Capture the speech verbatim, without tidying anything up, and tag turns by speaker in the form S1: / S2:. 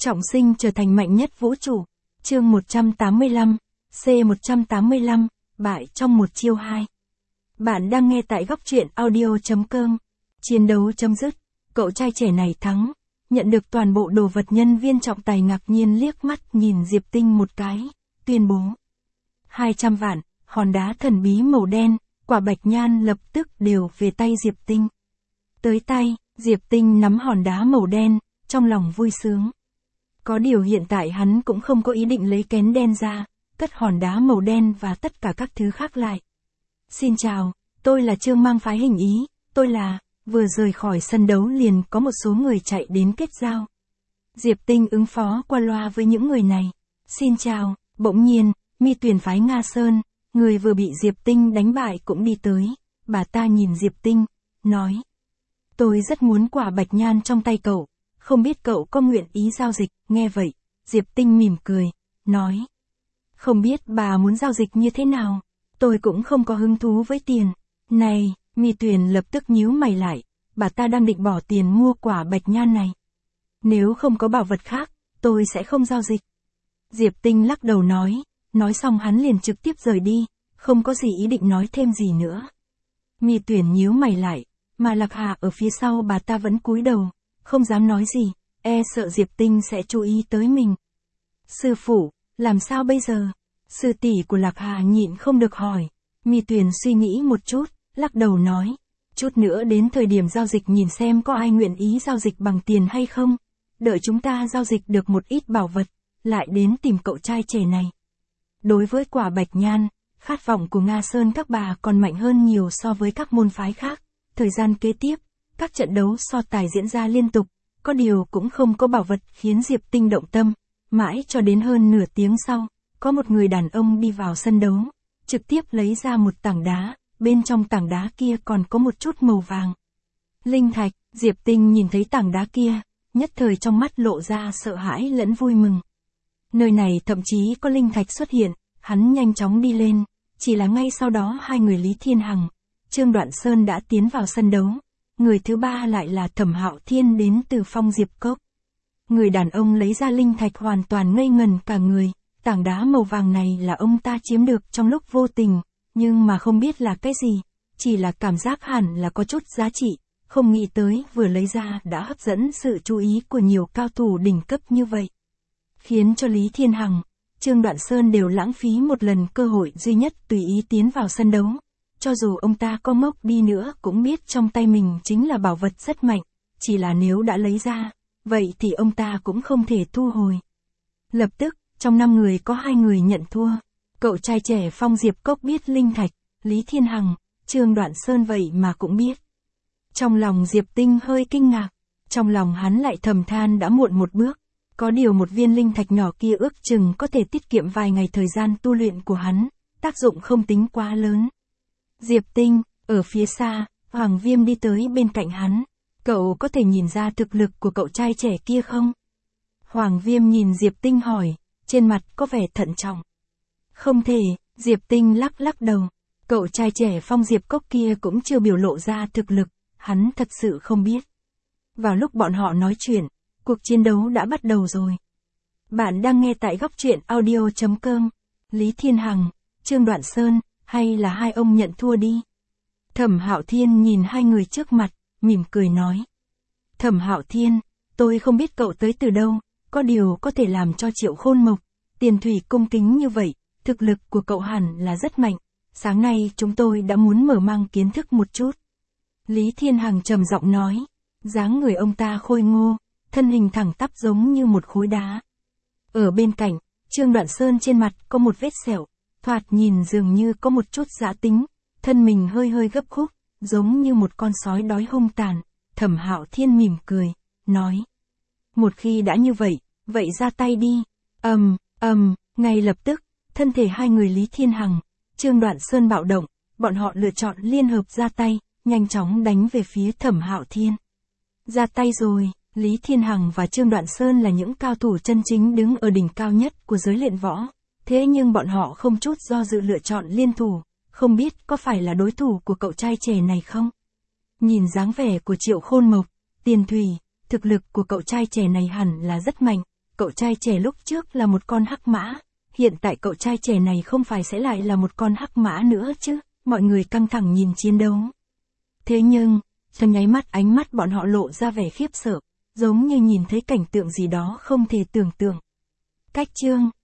S1: Trọng sinh trở thành mạnh nhất vũ trụ. Chương một trăm tám mươi lăm, C một trăm tám mươi lăm, bại trong một chiêu hai. Bạn đang nghe tại góc truyện audio chấm com. Chiến đấu chấm dứt, cậu trai trẻ này thắng, nhận được toàn bộ đồ vật. Nhân viên trọng tài ngạc nhiên liếc mắt nhìn Diệp Tinh một cái, tuyên bố. hai trăm vạn, hòn đá thần bí màu đen, quả bạch nhan lập tức đều về tay Diệp Tinh. Tới tay, Diệp Tinh nắm hòn đá màu đen, trong lòng vui sướng. Có điều hiện tại hắn cũng không có ý định lấy kén đen ra, cất hòn đá màu đen và tất cả các thứ khác lại. Xin chào, tôi là Trương Mang phái hình ý, tôi là, vừa rời khỏi sân đấu liền có một số người chạy đến kết giao. Diệp Tinh ứng phó qua loa với những người này. Xin chào, bỗng nhiên, Mi Tuyền phái Nga Sơn, người vừa bị Diệp Tinh đánh bại cũng đi tới, bà ta nhìn Diệp Tinh, nói. Tôi rất muốn quả bạch nhan trong tay cậu, không biết cậu có nguyện ý giao dịch. Nghe vậy, Diệp Tinh mỉm cười, nói. Không biết bà muốn giao dịch như thế nào, tôi cũng không có hứng thú với tiền. Này, Mi Tuyền lập tức nhíu mày lại, bà ta đang định bỏ tiền mua quả bạch nhan này. Nếu không có bảo vật khác, tôi sẽ không giao dịch. Diệp Tinh lắc đầu nói, nói xong hắn liền trực tiếp rời đi, không có gì ý định nói thêm gì nữa. Mi Tuyền nhíu mày lại, mà Lạc Hà ở phía sau bà ta vẫn cúi đầu, không dám nói gì, e sợ Diệp Tinh sẽ chú ý tới mình. Sư phụ, làm sao bây giờ? Sư tỷ của Lạc Hà nhịn không được hỏi. Mi Tuyền suy nghĩ một chút, lắc đầu nói. Chút nữa đến thời điểm giao dịch nhìn xem có ai nguyện ý giao dịch bằng tiền hay không. Đợi chúng ta giao dịch được một ít bảo vật, lại đến tìm cậu trai trẻ này. Đối với quả bạch nhan, khát vọng của Nga Sơn các bà còn mạnh hơn nhiều so với các môn phái khác. Thời gian kế tiếp, các trận đấu so tài diễn ra liên tục, có điều cũng không có bảo vật khiến Diệp Tinh động tâm. Mãi cho đến hơn nửa tiếng sau, có một người đàn ông đi vào sân đấu, trực tiếp lấy ra một tảng đá, bên trong tảng đá kia còn có một chút màu vàng. Linh thạch. Diệp Tinh nhìn thấy tảng đá kia, nhất thời trong mắt lộ ra sợ hãi lẫn vui mừng. Nơi này thậm chí có linh thạch xuất hiện, hắn nhanh chóng đi lên, chỉ là ngay sau đó hai người Lý Thiên Hằng, Trương Đoạn Sơn đã tiến vào sân đấu. Người thứ ba lại là Thẩm Hạo Thiên đến từ Phong Diệp Cốc. Người đàn ông lấy ra linh thạch hoàn toàn ngây ngần cả người, tảng đá màu vàng này là ông ta chiếm được trong lúc vô tình, nhưng mà không biết là cái gì, chỉ là cảm giác hẳn là có chút giá trị, không nghĩ tới vừa lấy ra đã hấp dẫn sự chú ý của nhiều cao thủ đỉnh cấp như vậy. Khiến cho Lý Thiên Hằng, Trương Đoạn Sơn đều lãng phí một lần cơ hội duy nhất tùy ý tiến vào sân đấu. Cho dù ông ta có ngốc đi nữa cũng biết trong tay mình chính là bảo vật rất mạnh, chỉ là nếu đã lấy ra, vậy thì ông ta cũng không thể thu hồi. Lập tức, trong năm người có hai người nhận thua. Cậu trai trẻ Phong Diệp Cốc biết linh thạch, Lý Thiên Hằng, Trương Đoạn Sơn vậy mà cũng biết. Trong lòng Diệp Tinh hơi kinh ngạc, trong lòng hắn lại thầm than đã muộn một bước. Có điều một viên linh thạch nhỏ kia ước chừng có thể tiết kiệm vài ngày thời gian tu luyện của hắn, tác dụng không tính quá lớn. Diệp Tinh, ở phía xa, Hoàng Viêm đi tới bên cạnh hắn. Cậu có thể nhìn ra thực lực của cậu trai trẻ kia không? Hoàng Viêm nhìn Diệp Tinh hỏi, trên mặt có vẻ thận trọng. Không thể, Diệp Tinh lắc lắc đầu. Cậu trai trẻ Phong Diệp Cốc kia cũng chưa biểu lộ ra thực lực, hắn thật sự không biết. Vào lúc bọn họ nói chuyện, cuộc chiến đấu đã bắt đầu rồi. Bạn đang nghe tại góc truyện audio chấm com. Lý Thiên Hằng, Trương Đoạn Sơn, hay là hai ông nhận thua đi. Thẩm Hạo Thiên nhìn hai người trước mặt, mỉm cười nói. Thẩm Hạo Thiên, tôi không biết cậu tới từ đâu, có điều có thể làm cho Triệu Khôn Mộc, Tiền Thủy cung kính như vậy, thực lực của cậu hẳn là rất mạnh. Sáng nay chúng tôi đã muốn mở mang kiến thức một chút. Lý Thiên Hằng trầm giọng nói, dáng người ông ta khôi ngô, thân hình thẳng tắp giống như một khối đá. Ở bên cạnh, Trương Đoạn Sơn trên mặt có một vết sẹo, thoạt nhìn dường như có một chút dã tính, thân mình hơi hơi gấp khúc, giống như một con sói đói hung tàn. Thẩm Hạo Thiên mỉm cười, nói. Một khi đã như vậy, vậy ra tay đi. Ầm, ầm, ngay lập tức, thân thể hai người Lý Thiên Hằng, Trương Đoạn Sơn bạo động, bọn họ lựa chọn liên hợp ra tay, nhanh chóng đánh về phía Thẩm Hạo Thiên. Ra tay rồi. Lý Thiên Hằng và Trương Đoạn Sơn là những cao thủ chân chính đứng ở đỉnh cao nhất của giới luyện võ. Thế nhưng bọn họ không chút do dự lựa chọn liên thủ, không biết có phải là đối thủ của cậu trai trẻ này không? Nhìn dáng vẻ của Triệu Khôn Mộc, Tiền Thủy, thực lực của cậu trai trẻ này hẳn là rất mạnh, cậu trai trẻ lúc trước là một con hắc mã, hiện tại cậu trai trẻ này không phải sẽ lại là một con hắc mã nữa chứ, mọi người căng thẳng nhìn chiến đấu. Thế nhưng, trong nháy mắt ánh mắt bọn họ lộ ra vẻ khiếp sợ, giống như nhìn thấy cảnh tượng gì đó không thể tưởng tượng. Cách chương